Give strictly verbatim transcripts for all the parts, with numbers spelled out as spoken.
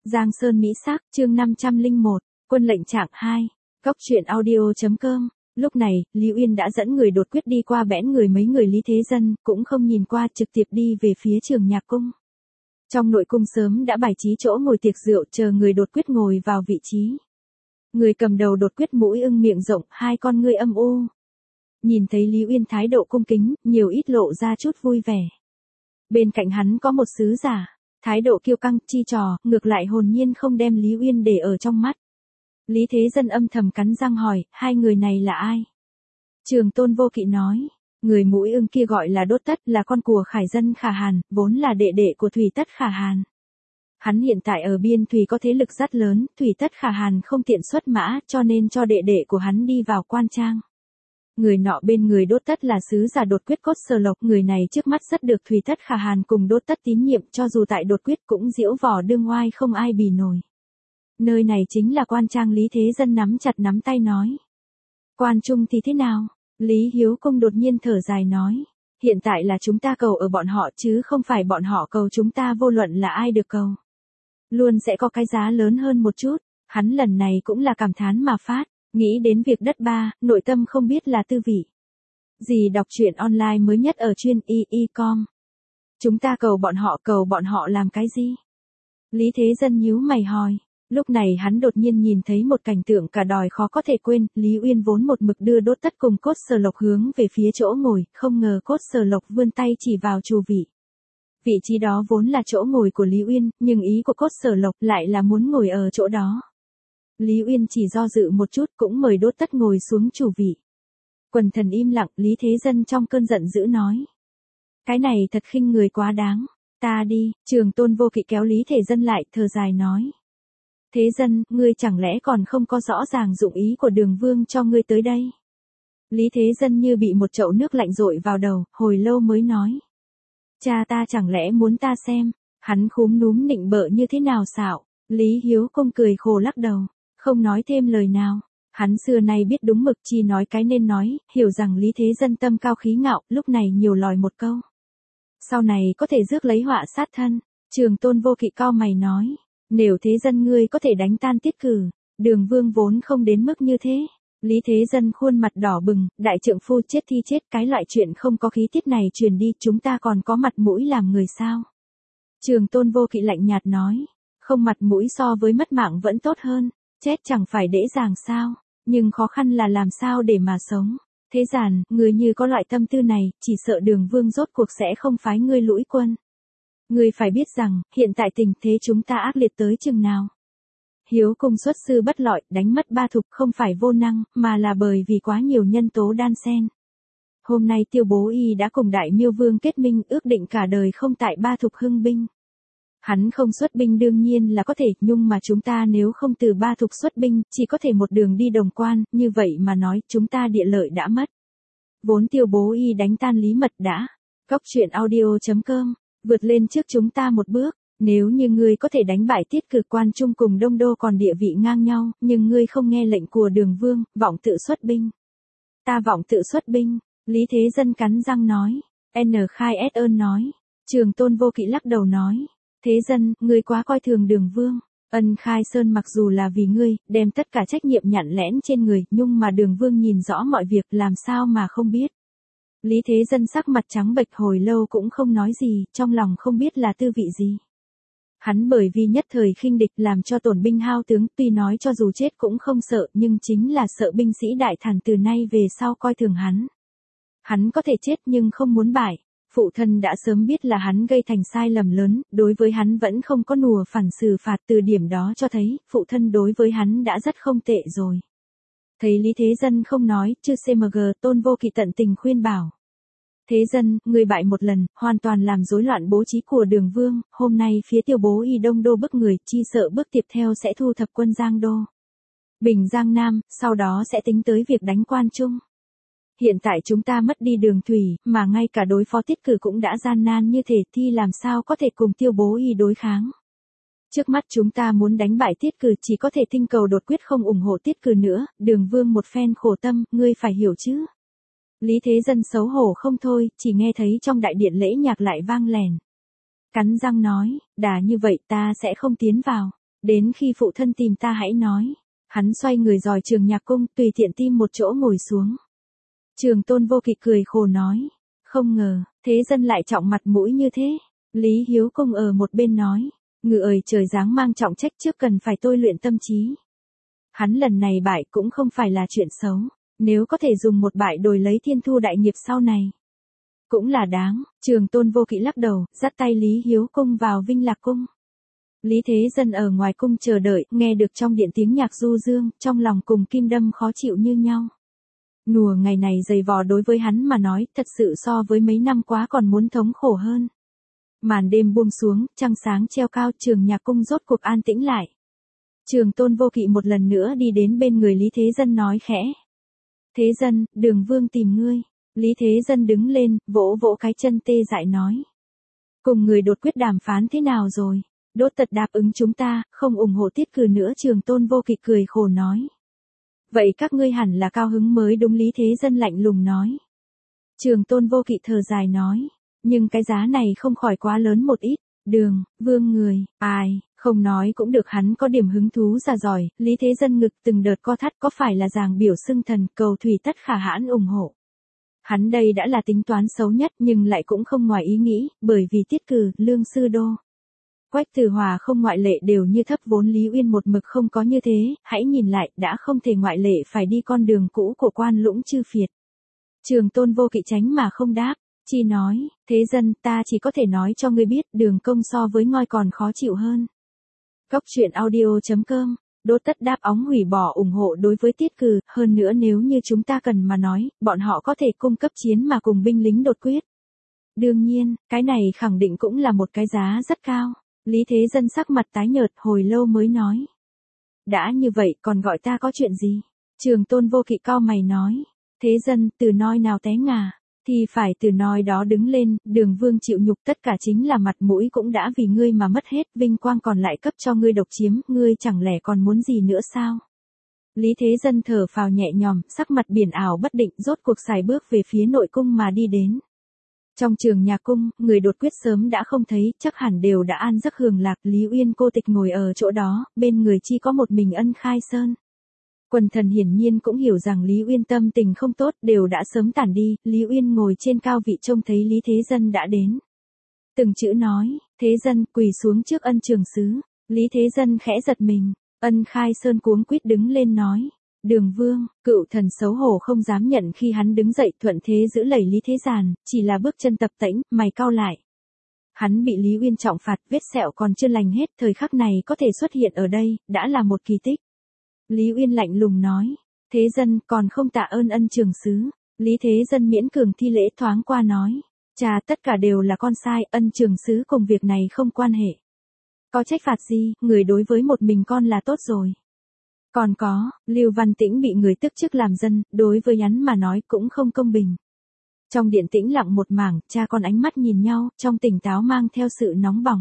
Giang Sơn Mỹ Sắc, chương năm trăm lẻ một, quân lệnh trạng hai. Cốc truyện audio.com. Lúc này, Lý Uyên đã dẫn người đột quyết đi qua bẽn người mấy người Lý Thế Dân, cũng không nhìn qua trực tiếp đi về phía Trường Nhạc Cung. Trong nội cung sớm đã bày trí chỗ ngồi tiệc rượu chờ người đột quyết ngồi vào vị trí. Người cầm đầu đột quyết mũi ưng miệng rộng, hai con ngươi âm u. Nhìn thấy Lý Uyên thái độ cung kính, nhiều ít lộ ra chút vui vẻ. Bên cạnh hắn có một sứ giả, thái độ kiêu căng, chi trò, ngược lại hồn nhiên không đem Lý Uyên để ở trong mắt. Lý Thế Dân âm thầm cắn răng hỏi, hai người này là ai? Trường Tôn Vô Kỵ nói, người mũi ưng kia gọi là Đốt Tất, là con của Khải Dân Khả Hàn, vốn là đệ đệ của Thủy Tất Khả Hàn. Hắn hiện tại ở biên thủy có thế lực rất lớn, Thủy Tất Khả Hàn không tiện xuất mã, cho nên cho đệ đệ của hắn đi vào quan trang. Người nọ bên người Đốt Tất là sứ giả đột quyết Cốt Sở Lộc, người này trước mắt rất được Thủy Tất Khả Hàn cùng Đốt Tất tín nhiệm, cho dù tại đột quyết cũng diễu võ đương oai không ai bì nổi. Nơi này chính là quan trang. Lý Thế Dân nắm chặt nắm tay nói. Quan trung thì thế nào? Lý Hiếu Công đột nhiên thở dài nói. Hiện tại là chúng ta cầu ở bọn họ chứ không phải bọn họ cầu chúng ta, vô luận là ai được cầu. Luôn sẽ có cái giá lớn hơn một chút. Hắn lần này cũng là cảm thán mà phát, nghĩ đến việc đất ba, nội tâm không biết là tư vị. Gì đọc truyện online mới nhất ở chuyên y y chấm com. Chúng ta cầu bọn họ, cầu bọn họ làm cái gì? Lý Thế Dân nhíu mày hỏi. Lúc này hắn đột nhiên nhìn thấy một cảnh tượng cả đời khó có thể quên, Lý Uyên vốn một mực đưa Đốt Tất cùng Cốt Sở Lộc hướng về phía chỗ ngồi, không ngờ Cốt Sở Lộc vươn tay chỉ vào chủ vị. Vị trí đó vốn là chỗ ngồi của Lý Uyên, nhưng ý của Cốt Sở Lộc lại là muốn ngồi ở chỗ đó. Lý Uyên chỉ do dự một chút cũng mời Đốt Tất ngồi xuống chủ vị. Quần thần im lặng, Lý Thế Dân trong cơn giận dữ nói. Cái này thật khinh người quá đáng, ta đi. Trường Tôn Vô Kỵ kéo Lý Thế Dân lại, thở dài nói. Thế Dân, ngươi chẳng lẽ còn không có rõ ràng dụng ý của Đường Vương cho ngươi tới đây? Lý Thế Dân như bị một chậu nước lạnh dội vào đầu, hồi lâu mới nói. Cha ta chẳng lẽ muốn ta xem, hắn khúm núm nịnh bợ như thế nào xạo? Lý Hiếu Công cười khổ lắc đầu, không nói thêm lời nào. Hắn xưa nay biết đúng mực, chỉ nói cái nên nói, hiểu rằng Lý Thế Dân tâm cao khí ngạo, lúc này nhiều lòi một câu. Sau này có thể rước lấy họa sát thân. Trường Tôn Vô Kỵ cao mày nói. Nếu Thế Dân ngươi có thể đánh tan tiết cử, Đường Vương vốn không đến mức như thế. Lý Thế Dân khuôn mặt đỏ bừng, đại trượng phu chết thì chết, cái loại chuyện không có khí tiết này truyền đi, chúng ta còn có mặt mũi làm người sao? Trường Tôn Vô Kỵ lạnh nhạt nói, không mặt mũi so với mất mạng vẫn tốt hơn, chết chẳng phải dễ dàng sao, nhưng khó khăn là làm sao để mà sống. Thế giản, người như có loại tâm tư này, chỉ sợ Đường Vương rốt cuộc sẽ không phái ngươi lũi quân. Ngươi phải biết rằng, hiện tại tình thế chúng ta ác liệt tới chừng nào. Hiếu Công xuất sư bất lọi, đánh mất ba thục không phải vô năng, mà là bởi vì quá nhiều nhân tố đan xen. Hôm nay Tiêu Bố Y đã cùng Đại Miêu Vương kết minh, ước định cả đời không tại ba thục hưng binh. Hắn không xuất binh đương nhiên là có thể, nhưng mà chúng ta nếu không từ ba thục xuất binh, chỉ có thể một đường đi Đồng Quan, như vậy mà nói, chúng ta địa lợi đã mất. Vốn Tiêu Bố Y đánh tan Lý Mật đã. Cốc truyện audio.com. Vượt lên trước chúng ta một bước, nếu như ngươi có thể đánh bại tiết cử, Quan Trung cùng Đông Đô còn địa vị ngang nhau, nhưng ngươi không nghe lệnh của Đường Vương, vọng tự xuất binh. Ta vọng tự xuất binh, Lý Thế Dân cắn răng nói. N khai S ơn nói. Trường Tôn Vô Kỵ lắc đầu nói. Thế Dân, ngươi quá coi thường Đường Vương. Ân Khai Sơn mặc dù là vì ngươi, đem tất cả trách nhiệm nhặn lẽn trên người, nhưng mà Đường Vương nhìn rõ mọi việc, làm sao mà không biết. Lý Thế Dân sắc mặt trắng bệch hồi lâu cũng không nói gì, trong lòng không biết là tư vị gì. Hắn bởi vì nhất thời khinh địch làm cho tổn binh hao tướng, tuy nói cho dù chết cũng không sợ, nhưng chính là sợ binh sĩ đại thản từ nay về sau coi thường hắn. Hắn có thể chết nhưng không muốn bại. Phụ thân đã sớm biết là hắn gây thành sai lầm lớn, đối với hắn vẫn không có nùa phản xử phạt, từ điểm đó cho thấy, phụ thân đối với hắn đã rất không tệ rồi. Thấy Lý Thế Dân không nói, chư xê em giê, Tôn Vô Kỵ tận tình khuyên bảo. Thế Dân, người bại một lần, hoàn toàn làm rối loạn bố trí của Đường Vương, hôm nay phía Tiêu Bố Y Đông Đô bức người, chi sợ bước tiếp theo sẽ thu thập quân Giang Đô, Bình Giang Nam, sau đó sẽ tính tới việc đánh Quan Trung. Hiện tại chúng ta mất đi đường thủy, mà ngay cả đối phó tiết cử cũng đã gian nan như thế, thì làm sao có thể cùng Tiêu Bố Y đối kháng. Trước mắt chúng ta muốn đánh bại tiết cử, chỉ có thể tinh cầu đột quyết không ủng hộ tiết cử nữa, Đường Vương một phen khổ tâm, ngươi phải hiểu chứ. Lý Thế Dân xấu hổ không thôi, chỉ nghe thấy trong đại điện lễ nhạc lại vang lèn. Cắn răng nói, đã như vậy ta sẽ không tiến vào. Đến khi phụ thân tìm ta hãy nói. Hắn xoay người dòi Trường Nhạc Cung, tùy tiện tìm một chỗ ngồi xuống. Trường Tôn Vô Kỵ cười khổ nói. Không ngờ, thế dân lại trọng mặt mũi như thế. Lý Hiếu Cung ở một bên nói. Ngự ơi trời giáng mang trọng trách trước cần phải tôi luyện tâm trí. Hắn lần này bại cũng không phải là chuyện xấu. Nếu có thể dùng một bại đổi lấy thiên thu đại nghiệp sau này. Cũng là đáng. Trường Tôn Vô Kỵ lắc đầu, dắt tay Lý Hiếu Cung vào Vinh Lạc Cung. Lý Thế Dân ở ngoài cung chờ đợi, nghe được trong điện tiếng nhạc du dương, trong lòng cùng kim đâm khó chịu như nhau. Nùa ngày này dày vò đối với hắn mà nói, thật sự so với mấy năm quá còn muốn thống khổ hơn. Màn đêm buông xuống, trăng sáng treo cao, Trường Nhạc Cung rốt cuộc an tĩnh lại. Trường Tôn Vô Kỵ một lần nữa đi đến bên người Lý Thế Dân nói khẽ. Thế Dân, Đường Vương tìm ngươi. Lý Thế Dân đứng lên, vỗ vỗ cái chân tê dại nói. Cùng người đột quyết đàm phán thế nào rồi? Đốt Tật đáp ứng chúng ta, không ủng hộ tiết cử nữa. Trường Tôn Vô Kỵ cười khổ nói. Vậy các ngươi hẳn là cao hứng mới đúng. Lý Thế Dân lạnh lùng nói. Trường Tôn Vô Kỵ thở dài nói. Nhưng cái giá này không khỏi quá lớn một ít. Đường, Vương người, ai, không nói cũng được, hắn có điểm hứng thú ra giỏi. Lý Thế Dân ngực từng đợt co thắt, có phải là dàng biểu xưng thần, cầu thủy tất khả hãn ủng hộ. Hắn đây đã là tính toán xấu nhất nhưng lại cũng không ngoài ý nghĩ, bởi vì tiết cử, Lương Sư Đô. Quách Tử Hòa không ngoại lệ đều như thấp vốn Lý Uyên một mực không có như thế, hãy nhìn lại, đã không thể ngoại lệ phải đi con đường cũ của Quan Lũng Chư Phiệt. Trường Tôn Vô Kỵ tránh mà không đáp, chỉ nói, Thế Dân, ta chỉ có thể nói cho ngươi biết, Đường Công so với ngoi còn khó chịu hơn. Cốc truyện audio chấm com, Đốt Tất đáp óng hủy bỏ ủng hộ đối với tiết cử, hơn nữa nếu như chúng ta cần mà nói, bọn họ có thể cung cấp chiến mà cùng binh lính đột quyết. Đương nhiên, cái này khẳng định cũng là một cái giá rất cao. Lý Thế Dân sắc mặt tái nhợt hồi lâu mới nói. Đã như vậy còn gọi ta có chuyện gì? Trường Tôn Vô Kỵ cau mày nói. Thế Dân, từ noi nào té ngà, thì phải từ noi đó đứng lên, Đường Vương chịu nhục tất cả chính là mặt mũi cũng đã vì ngươi mà mất hết, vinh quang còn lại cấp cho ngươi độc chiếm, ngươi chẳng lẽ còn muốn gì nữa sao? Lý Thế Dân thở phào nhẹ nhõm, sắc mặt biển ảo bất định, rốt cuộc xài bước về phía nội cung mà đi đến. Trong Trường Nhạc Cung, người đột quyết sớm đã không thấy, chắc hẳn đều đã an giấc hưởng lạc. Lý Uyên cô tịch ngồi ở chỗ đó, bên người chỉ có một mình Ân Khai Sơn. Quần thần hiển nhiên cũng hiểu rằng Lý Uyên tâm tình không tốt, đều đã sớm tản đi. Lý Uyên ngồi trên cao vị trông thấy Lý Thế Dân đã đến. Từng chữ nói, Thế Dân quỳ xuống trước Ân Trường Sứ. Lý Thế Dân khẽ giật mình, Ân Khai Sơn cuống quýt đứng lên nói. Đường Vương, cựu thần xấu hổ không dám nhận khi hắn đứng dậy thuận thế giữ lẩy Lý Thế Giàn, chỉ là bước chân tập tễnh, mày cau lại. Hắn bị Lý Uyên trọng phạt, vết sẹo còn chưa lành hết, thời khắc này có thể xuất hiện ở đây, đã là một kỳ tích. Lý Uyên lạnh lùng nói, Thế Dân còn không tạ ơn Ân Trường Sứ. Lý Thế Dân miễn cường thi lễ thoáng qua nói, cha tất cả đều là con sai, Ân Trường Sứ cùng việc này không quan hệ. Có trách phạt gì, người đối với một mình con là tốt rồi. Còn có, Lưu Văn Tĩnh bị người tức chức làm dân, đối với hắn mà nói cũng không công bình. Trong điện tĩnh lặng một mảng, cha con ánh mắt nhìn nhau, trong tỉnh táo mang theo sự nóng bỏng.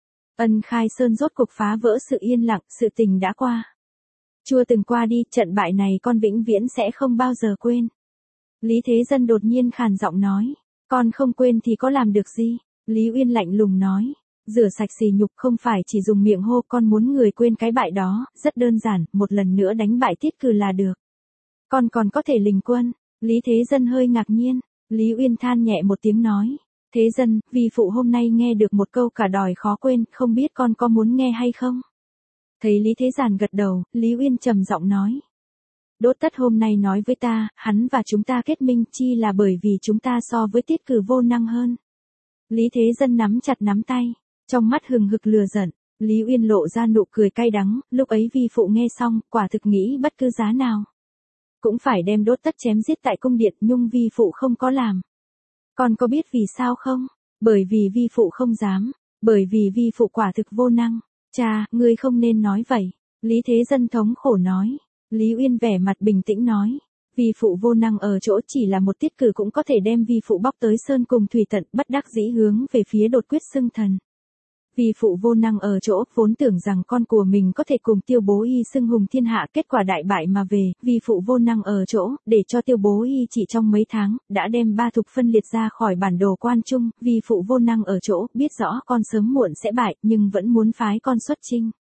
Ân Khai Sơn rốt cuộc phá vỡ sự yên lặng, sự tình đã qua. Chưa từng qua đi, trận bại này con vĩnh viễn sẽ không bao giờ quên. Lý Thế Dân đột nhiên khàn giọng nói, con không quên thì có làm được gì? Lý Uyên lạnh lùng nói. Rửa sạch sỉ nhục không phải chỉ dùng miệng hô, con muốn người quên cái bại đó, rất đơn giản, một lần nữa đánh bại tiết cử là được. Con còn có thể lình quân. Lý Thế Dân hơi ngạc nhiên, Lý Uyên than nhẹ một tiếng nói. Thế Dân, vì phụ hôm nay nghe được một câu cả đòi khó quên, không biết con có muốn nghe hay không? Thấy Lý Thế Giàn gật đầu, Lý Uyên trầm giọng nói. Đốt Tất hôm nay nói với ta, hắn và chúng ta kết minh chi là bởi vì chúng ta so với tiết cử vô năng hơn. Lý Thế Dân nắm chặt nắm tay. Trong mắt hừng hực lừa giận, Lý Uyên lộ ra nụ cười cay đắng, lúc ấy vi phụ nghe xong, quả thực nghĩ bất cứ giá nào. Cũng phải đem Đốt Tất chém giết tại cung điện, nhưng vi phụ không có làm. Con có biết vì sao không? Bởi vì vi phụ không dám, bởi vì vi phụ quả thực vô năng. Cha, ngươi không nên nói vậy. Lý Thế Dân thống khổ nói. Lý Uyên vẻ mặt bình tĩnh nói. Vi phụ vô năng ở chỗ chỉ là một tiết cử cũng có thể đem vi phụ bóc tới sơn cùng thủy tận, bất đắc dĩ hướng về phía đột quyết xưng thần. Vi phụ vô năng ở chỗ, vốn tưởng rằng con của mình có thể cùng Tiêu Bố Y xưng hùng thiên hạ, kết quả đại bại mà về, vi phụ vô năng ở chỗ, để cho Tiêu Bố Y chỉ trong mấy tháng, đã đem ba thục phân liệt ra khỏi bản đồ quan trung, vi phụ vô năng ở chỗ, biết rõ con sớm muộn sẽ bại, nhưng vẫn muốn phái con xuất chinh.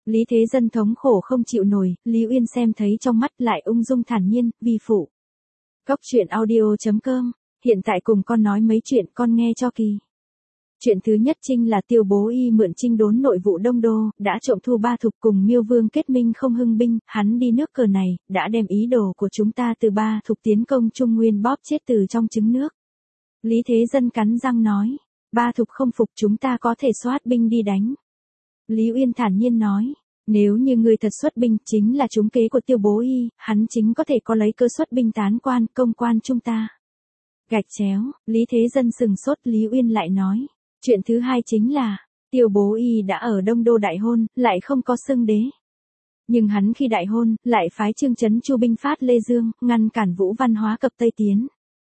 Lý Thế Dân thống khổ không chịu nổi, Lý Uyên xem thấy trong mắt lại ung dung thản nhiên, vi phụ. Cốc truyện audio.com, hiện tại cùng con nói mấy chuyện con nghe cho kỳ. Chuyện thứ nhất Trinh là Tiêu Bố Y mượn Trinh đốn nội vụ Đông Đô, đã trộm thu Ba Thục cùng Miêu Vương kết minh không hưng binh, hắn đi nước cờ này, đã đem ý đồ của chúng ta từ Ba Thục tiến công Trung Nguyên bóp chết từ trong trứng nước. Lý Thế Dân cắn răng nói, Ba Thục không phục chúng ta có thể soát binh đi đánh. Lý Uyên thản nhiên nói, nếu như người thật xuất binh chính là trúng kế của Tiêu Bố Y, hắn chính có thể có lấy cơ xuất binh tán quan, công quan chúng ta. Gạch chéo, Lý Thế Dân sừng sốt, Lý Uyên lại nói. Chuyện thứ hai chính là, Tiêu Bố Y đã ở Đông Đô đại hôn, lại không có xưng đế. Nhưng hắn khi đại hôn, lại phái Trương Chấn Chu binh phát Lê Dương, ngăn cản Vũ Văn Hóa Cập Tây tiến.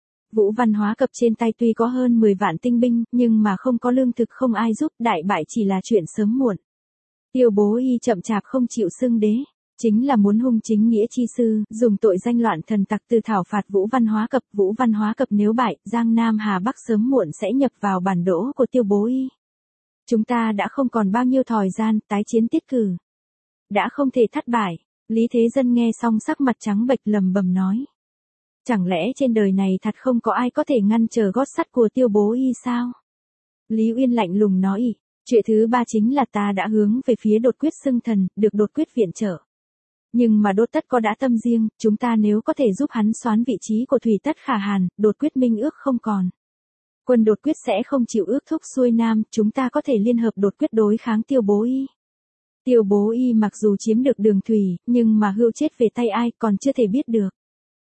Vũ Văn Hóa Cập trên tay tuy có hơn mười vạn tinh binh, nhưng mà không có lương thực không ai giúp, đại bại chỉ là chuyện sớm muộn. Tiêu Bố Y chậm chạp không chịu xưng đế, chính là muốn hung chính nghĩa chi sư, dùng tội danh loạn thần tặc từ thảo phạt Vũ Văn Hóa Cập. Vũ Văn Hóa Cập nếu bại, Giang Nam Hà Bắc sớm muộn sẽ nhập vào bản đỗ của Tiêu Bố Y. Chúng ta đã không còn bao nhiêu thời gian, tái chiến tiết cử. Đã không thể thất bại. Lý Thế Dân nghe xong sắc mặt trắng bệch lầm bầm nói. Chẳng lẽ trên đời này thật không có ai có thể ngăn trở gót sắt của Tiêu Bố Y sao? Lý Uyên lạnh lùng nói. Chuyện thứ ba chính là ta đã hướng về phía Đột Quyết xưng thần, được Đột Quyết viện trợ. Nhưng mà Đột Tất có đã tâm riêng, chúng ta nếu có thể giúp hắn soán vị trí của Thủy Tất Khả Hàn, Đột Quyết minh ước không còn. Quân Đột Quyết sẽ không chịu ước thúc xuôi Nam, chúng ta có thể liên hợp Đột Quyết đối kháng Tiêu Bố Y. Tiêu Bố Y mặc dù chiếm được đường thủy, nhưng mà hưu chết về tay ai còn chưa thể biết được.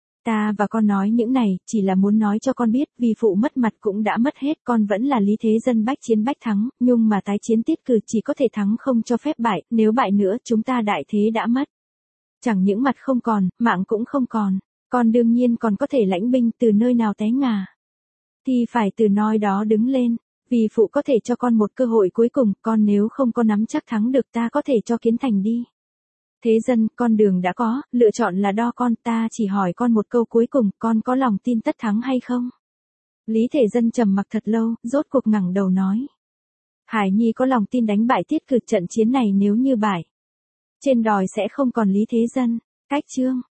Ta và con nói những này, chỉ là muốn nói cho con biết, vì phụ mất mặt cũng đã mất hết, con vẫn là Lý Thế Dân bách chiến bách thắng, nhưng mà tái chiến tiết cử chỉ có thể thắng không cho phép bại, nếu bại nữa chúng ta đại thế đã mất. Chẳng những mặt không còn, mạng cũng không còn, con đương nhiên còn có thể lãnh binh từ nơi nào té ngả. Thì phải từ nơi đó đứng lên, vì phụ có thể cho con một cơ hội cuối cùng, con nếu không có nắm chắc thắng được ta có thể cho Kiến Thành đi. Thế Dân, con đường đã có, lựa chọn là đo con, ta chỉ hỏi con một câu cuối cùng, con có lòng tin tất thắng hay không? Lý Thế Dân trầm mặc thật lâu, rốt cuộc ngẩng đầu nói. Hải Nhi có lòng tin đánh bại tiết cử trận chiến này nếu như bại. Trên đòi sẽ không còn Lý Thế Dân, cách chương.